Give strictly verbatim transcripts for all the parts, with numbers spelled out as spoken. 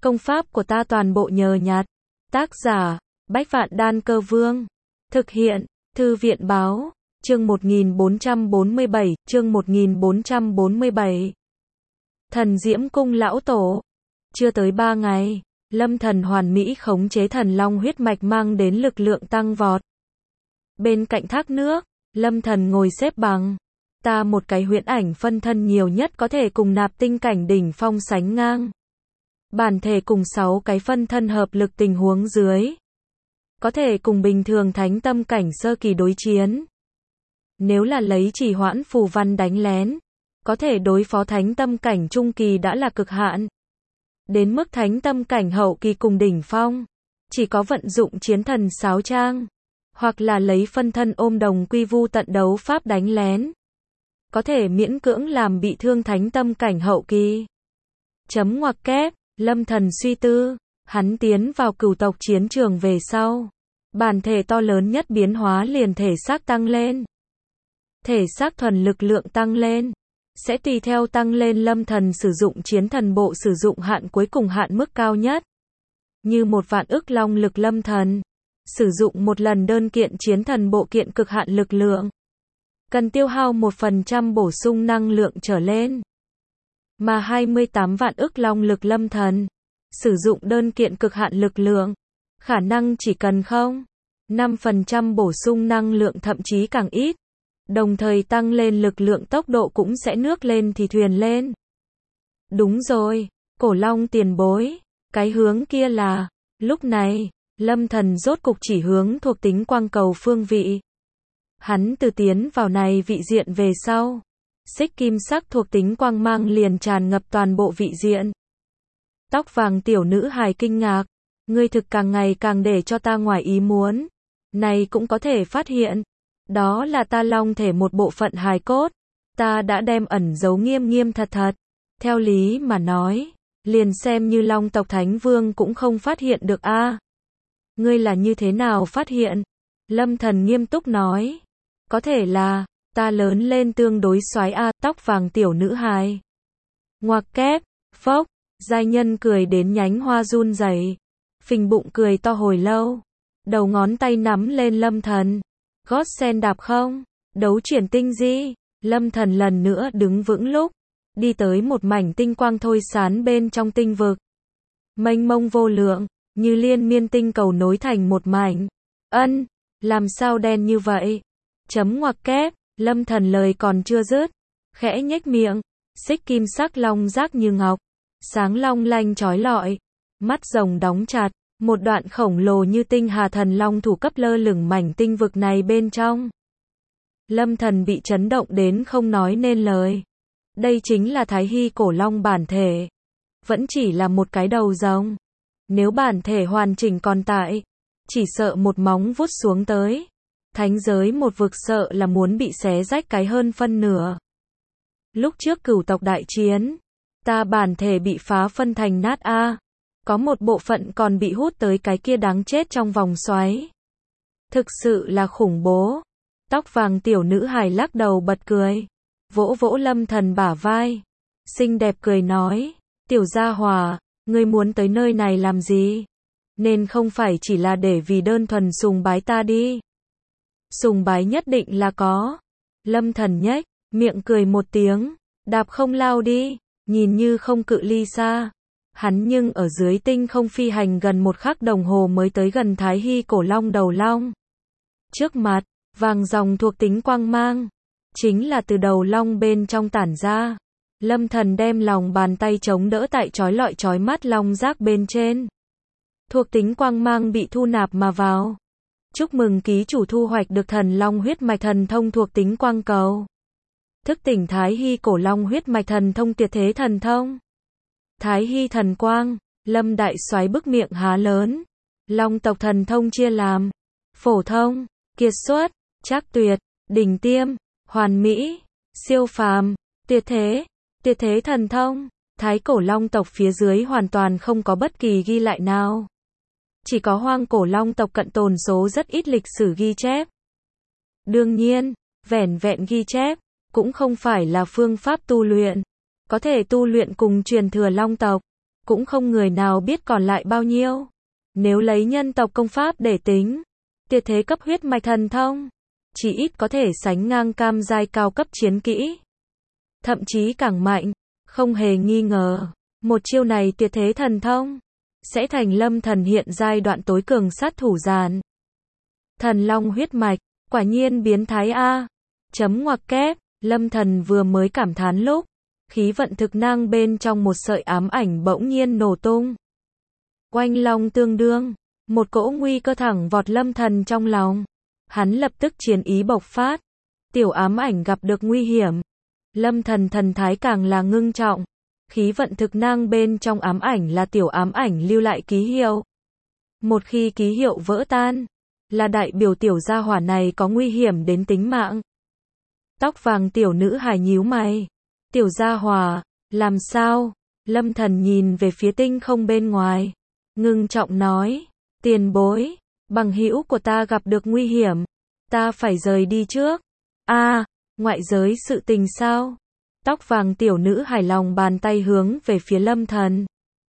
Công pháp của ta toàn bộ nhờ nhặt. Tác giả, Bách Vạn Đan Cơ Vương. Thực hiện, Thư viện Báo. Chương một nghìn bốn trăm bốn mươi bảy, chương một nghìn bốn trăm bốn mươi bảy. Thần Diễm Cung lão tổ. Chưa tới ba ngày, Lâm Thần hoàn mỹ khống chế thần long huyết mạch mang đến lực lượng tăng vọt. Bên cạnh thác nước, Lâm Thần ngồi xếp bằng. Ta một cái huyễn ảnh phân thân nhiều nhất có thể cùng nạp tinh cảnh đỉnh phong sánh ngang. Bản thể cùng sáu cái phân thân hợp lực tình huống dưới, có thể cùng bình thường thánh tâm cảnh sơ kỳ đối chiến. Nếu là lấy chỉ hoãn phù văn đánh lén, có thể đối phó thánh tâm cảnh trung kỳ đã là cực hạn. Đến mức thánh tâm cảnh hậu kỳ cùng đỉnh phong, chỉ có vận dụng chiến thần sáo trang, hoặc là lấy phân thân ôm đồng quy vu tận đấu pháp đánh lén, có thể miễn cưỡng làm bị thương thánh tâm cảnh hậu kỳ. Chấm ngoặc kép, Lâm Thần suy tư, hắn tiến vào cửu tộc chiến trường về sau, bản thể to lớn nhất biến hóa liền thể xác tăng lên. Thể xác thuần lực lượng tăng lên, sẽ tùy theo tăng lên Lâm Thần sử dụng chiến thần bộ sử dụng hạn cuối cùng hạn mức cao nhất. Như một vạn ức long lực Lâm Thần, sử dụng một lần đơn kiện chiến thần bộ kiện cực hạn lực lượng, cần tiêu hao một phần trăm bổ sung năng lượng trở lên. Mà hai mươi tám vạn ức long lực Lâm Thần, sử dụng đơn kiện cực hạn lực lượng, khả năng chỉ cần không năm phần trăm bổ sung năng lượng thậm chí càng ít. Đồng thời tăng lên lực lượng tốc độ cũng sẽ nước lên thì thuyền lên. Đúng rồi, Cổ Long tiền bối, cái hướng kia là... Lúc này, Lâm Thần rốt cục chỉ hướng thuộc tính quang cầu phương vị. Hắn từ tiến vào này vị diện về sau, xích kim sắc thuộc tính quang mang liền tràn ngập toàn bộ vị diện. Tóc vàng tiểu nữ hài kinh ngạc, ngươi thực càng ngày càng để cho ta ngoài ý muốn. Này cũng có thể phát hiện, đó là ta long thể một bộ phận hài cốt, ta đã đem ẩn giấu nghiêm nghiêm thật thật. Theo lý mà nói, liền xem như long tộc thánh vương cũng không phát hiện được a. À, ngươi là như thế nào phát hiện? Lâm Thần nghiêm túc nói, có thể là ta lớn lên tương đối xoái a. À, tóc vàng tiểu nữ hài. Ngoặc kép, phốc, giai nhân cười đến nhánh hoa run rẩy, phình bụng cười to hồi lâu, đầu ngón tay nắm lên Lâm Thần. Gót sen đạp không? Đấu chuyển tinh di. Lâm Thần lần nữa đứng vững lúc, đi tới một mảnh tinh quang thôi sán bên trong tinh vực. Mênh mông vô lượng, như liên miên tinh cầu nối thành một mảnh. Ân, làm sao đen như vậy? Chấm ngoặc kép, Lâm Thần lời còn chưa dứt, khẽ nhếch miệng, xích kim sắc long giác như ngọc, sáng long lanh chói lọi, mắt rồng đóng chặt. Một đoạn khổng lồ như tinh hà thần long thủ cấp lơ lửng mảnh tinh vực này bên trong. Lâm Thần bị chấn động đến không nói nên lời. Đây chính là Thái Hy cổ long bản thể. Vẫn chỉ là một cái đầu rồng. Nếu bản thể hoàn chỉnh còn tại, chỉ sợ một móng vuốt xuống tới. Thánh giới một vực sợ là muốn bị xé rách cái hơn phân nửa. Lúc trước cửu tộc đại chiến, ta bản thể bị phá phân thành nát a. Có một bộ phận còn bị hút tới cái kia đáng chết trong vòng xoáy. Thực sự là khủng bố. Tóc vàng tiểu nữ hài lắc đầu bật cười, vỗ vỗ Lâm Thần bả vai, xinh đẹp cười nói, tiểu gia hòa, ngươi muốn tới nơi này làm gì? Nên không phải chỉ là để vì đơn thuần sùng bái ta đi. Sùng bái nhất định là có. Lâm Thần nhếch miệng cười một tiếng, đạp không lao đi, nhìn như không cự ly xa. Hắn nhưng ở dưới tinh không phi hành gần một khắc đồng hồ mới tới gần Thái Hy cổ long đầu long. Trước mặt, vàng dòng thuộc tính quang mang, chính là từ đầu long bên trong tản ra. Lâm Thần đem lòng bàn tay chống đỡ tại chói lọi chói mắt long giác bên trên. Thuộc tính quang mang bị thu nạp mà vào. Chúc mừng ký chủ thu hoạch được thần long huyết mạch thần thông thuộc tính quang cầu. Thức tỉnh Thái Hy cổ long huyết mạch thần thông tuyệt thế thần thông. Thái Hy thần quang, Lâm đại soái bức miệng há lớn. Long tộc thần thông chia làm phổ thông, kiệt xuất, trác tuyệt, đỉnh tiêm, hoàn mỹ, siêu phàm, tuyệt thế. Tuyệt thế thần thông, Thái cổ long tộc phía dưới hoàn toàn không có bất kỳ ghi lại nào. Chỉ có hoang cổ long tộc cận tồn số rất ít lịch sử ghi chép. Đương nhiên, vẻn vẹn ghi chép cũng không phải là phương pháp tu luyện. Có thể tu luyện cùng truyền thừa long tộc, cũng không người nào biết còn lại bao nhiêu. Nếu lấy nhân tộc công pháp để tính, tuyệt thế cấp huyết mạch thần thông, chỉ ít có thể sánh ngang cam giai cao cấp chiến kỹ. Thậm chí càng mạnh, không hề nghi ngờ, một chiêu này tuyệt thế thần thông, sẽ thành Lâm Thần hiện giai đoạn tối cường sát thủ giàn. Thần long huyết mạch, quả nhiên biến thái a. Chấm ngoặc kép, Lâm Thần vừa mới cảm thán lúc, khí vận thực năng bên trong một sợi ám ảnh bỗng nhiên nổ tung. Oanh long tương đương, một cỗ nguy cơ thẳng vọt Lâm Thần trong lòng. Hắn lập tức chiến ý bộc phát. Tiểu ám ảnh gặp được nguy hiểm. Lâm Thần thần thái càng là ngưng trọng. Khí vận thực năng bên trong ám ảnh là tiểu ám ảnh lưu lại ký hiệu. Một khi ký hiệu vỡ tan, là đại biểu tiểu gia hỏa này có nguy hiểm đến tính mạng. Tóc vàng tiểu nữ hài nhíu mày. Tiểu gia hỏa, làm sao? Lâm Thần nhìn về phía tinh không bên ngoài. Ngưng trọng nói, tiền bối, bằng hữu của ta gặp được nguy hiểm. Ta phải rời đi trước. A, à, ngoại giới sự tình sao? Tóc vàng tiểu nữ hài lòng bàn tay hướng về phía Lâm Thần.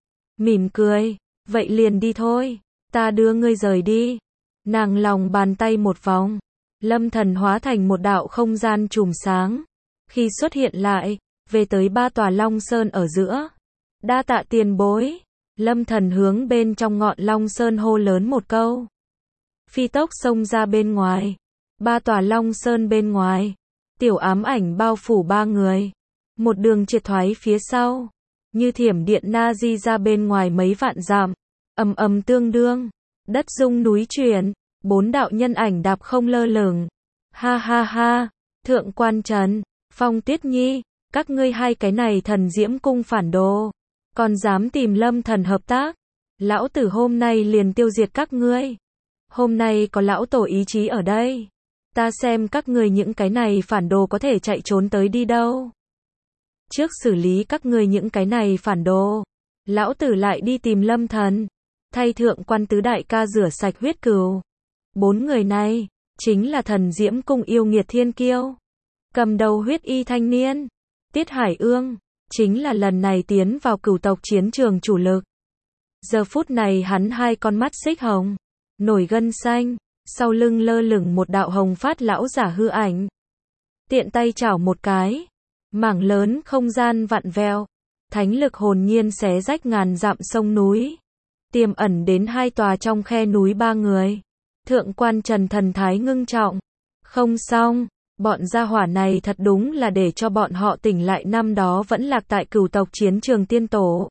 Mỉm cười, vậy liền đi thôi, ta đưa ngươi rời đi. Nàng lòng bàn tay một vòng. Lâm Thần hóa thành một đạo không gian chùm sáng. Khi xuất hiện lại, về tới ba tòa Long Sơn ở giữa. Đa tạ tiền bối. Lâm Thần hướng bên trong ngọn Long Sơn hô lớn một câu. Phi tốc xông ra bên ngoài. Ba tòa Long Sơn bên ngoài. Tiểu ám ảnh bao phủ ba người. Một đường triệt thoái phía sau. Như thiểm điện na di ra bên ngoài mấy vạn dặm. Ầm ầm tương đương. Đất rung núi chuyển. Bốn đạo nhân ảnh đạp không lơ lửng. Ha ha ha. Thượng Quan Trần, Phong Tuyết Nhi, các ngươi hai cái này thần diễm cung phản đồ. Còn dám tìm Lâm Thần hợp tác. Lão tử hôm nay liền tiêu diệt các ngươi. Hôm nay có lão tổ ý chí ở đây. Ta xem các ngươi những cái này phản đồ có thể chạy trốn tới đi đâu. Trước xử lý các ngươi những cái này phản đồ, lão tử lại đi tìm Lâm Thần. Thay Thượng Quan tứ đại ca rửa sạch huyết cừu. Bốn người này, chính là thần diễm cung yêu nghiệt thiên kiêu. Cầm đầu huyết y thanh niên, Tiết Hải Ương, chính là lần này tiến vào cửu tộc chiến trường chủ lực. Giờ phút này hắn hai con mắt xích hồng, nổi gân xanh, sau lưng lơ lửng một đạo hồng phát lão giả hư ảnh. Tiện tay chảo một cái, mảng lớn không gian vặn vẹo, thánh lực hồn nhiên xé rách ngàn dặm sông núi, tiềm ẩn đến hai tòa trong khe núi ba người. Thượng Quan Trần thần thái ngưng trọng. Không xong, bọn gia hỏa này thật đúng là để cho bọn họ tỉnh lại năm đó vẫn lạc tại cửu tộc chiến trường tiên tổ.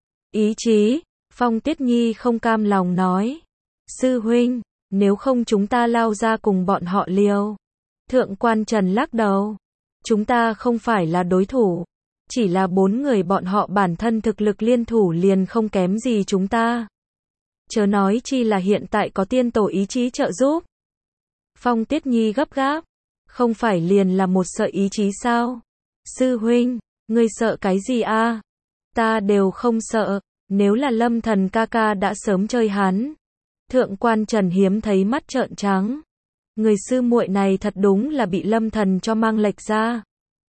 Ý chí, Phong Tuyết Nhi không cam lòng nói. Sư huynh, nếu không chúng ta lao ra cùng bọn họ liều. Thượng Quan Trần lắc đầu. Chúng ta không phải là đối thủ. Chỉ là bốn người bọn họ bản thân thực lực liên thủ liền không kém gì chúng ta. Chớ nói chi là hiện tại có tiên tổ ý chí trợ giúp. Phong Tuyết Nhi gấp gáp. Không phải liền là một sợi ý chí sao? Sư huynh, ngươi sợ cái gì a? Ta đều không sợ, nếu là Lâm Thần ca ca đã sớm chơi hắn. Thượng Quan Trần hiếm thấy mắt trợn trắng. Người sư muội này thật đúng là bị Lâm Thần cho mang lệch ra.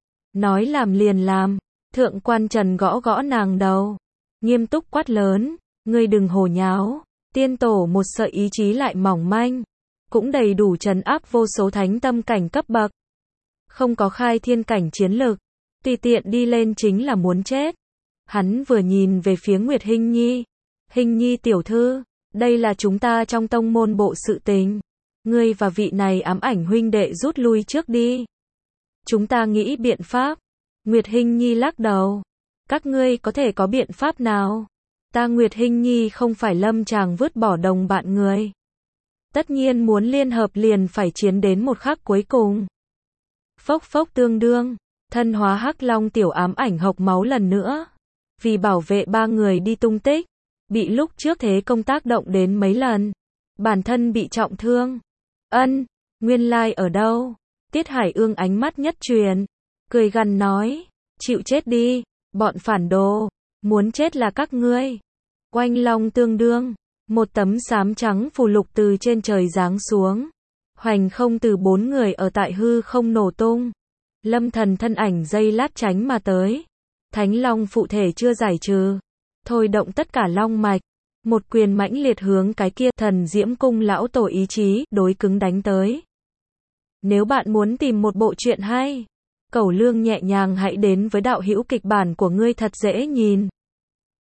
Nói làm liền làm. Thượng Quan Trần gõ gõ nàng đầu, nghiêm túc quát lớn, ngươi đừng hồ nháo. Tiên tổ một sợi ý chí lại mỏng manh, cũng đầy đủ trấn áp vô số thánh tâm cảnh cấp bậc. Không có khai thiên cảnh chiến lực, tùy tiện đi lên chính là muốn chết. Hắn vừa nhìn về phía Nguyệt Hinh Nhi. Hinh Nhi tiểu thư, đây là chúng ta trong tông môn bộ sự tình. Ngươi và vị này ám ảnh huynh đệ rút lui trước đi. Chúng ta nghĩ biện pháp. Nguyệt Hinh Nhi lắc đầu. Các ngươi có thể có biện pháp nào? Ta Nguyệt Hinh Nhi không phải lâm chàng vứt bỏ đồng bạn người. Tất nhiên muốn liên hợp liền phải chiến đến một khắc cuối cùng. Phốc phốc tương đương, thân hóa hắc long tiểu ám ảnh hộc máu lần nữa. Vì bảo vệ ba người đi tung tích, bị lúc trước thế công tác động đến mấy lần. Bản thân bị trọng thương. Ân, nguyên lai ở đâu? Tiết Hải Ương ánh mắt nhất truyền, cười gằn nói, chịu chết đi, bọn phản đồ, muốn chết là các ngươi. Oanh long tương đương, một tấm xám trắng phù lục từ trên trời giáng xuống. Hoành không từ bốn người ở tại hư không nổ tung. Lâm Thần thân ảnh dây lát tránh mà tới. Thánh long phụ thể chưa giải trừ. thôi động tất cả long mạch. Một quyền mãnh liệt hướng cái kia thần diễm cung lão tổ ý chí đối cứng đánh tới. Nếu bạn muốn tìm một bộ truyện hay, Cẩu Lương nhẹ nhàng hãy đến với đạo hữu kịch bản của ngươi thật dễ nhìn.